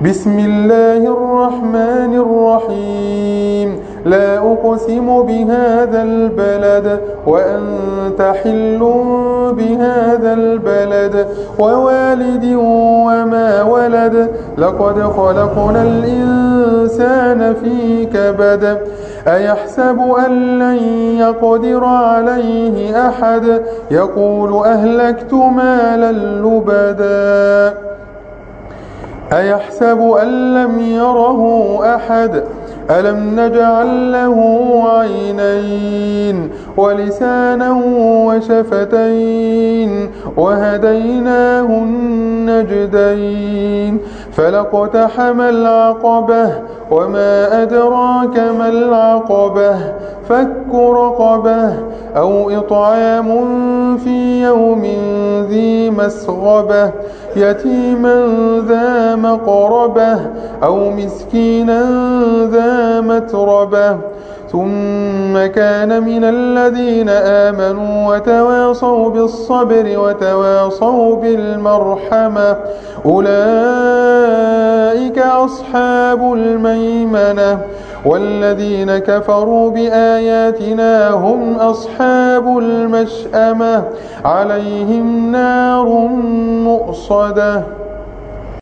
بسم الله الرحمن الرحيم لا أقسم بهذا البلد وأنت حل بهذا البلد ووالد وما ولد لقد خلقنا الإنسان في كبد أيحسب أن لن يقدر عليه أحد يقول أهلكت مالا لبدا أيحسب أن لم يره أحد ألم نجعل له عينين ولسانا وشفتين وهديناه النجدين فلاقتحم العقبة وما أدراك ما العقبة فك رقبة أو إطعام في يوم ذي مسغبة يتيما ذا مقربة أو مسكينا ذا متربة ثم كان من الذين آمنوا وتواصوا بالصبر وتواصوا بالمرحمة أولئك أصحاب الميمنة والذين كفروا بآياتنا هم أصحاب المشأمة عليهم نار مؤصدة.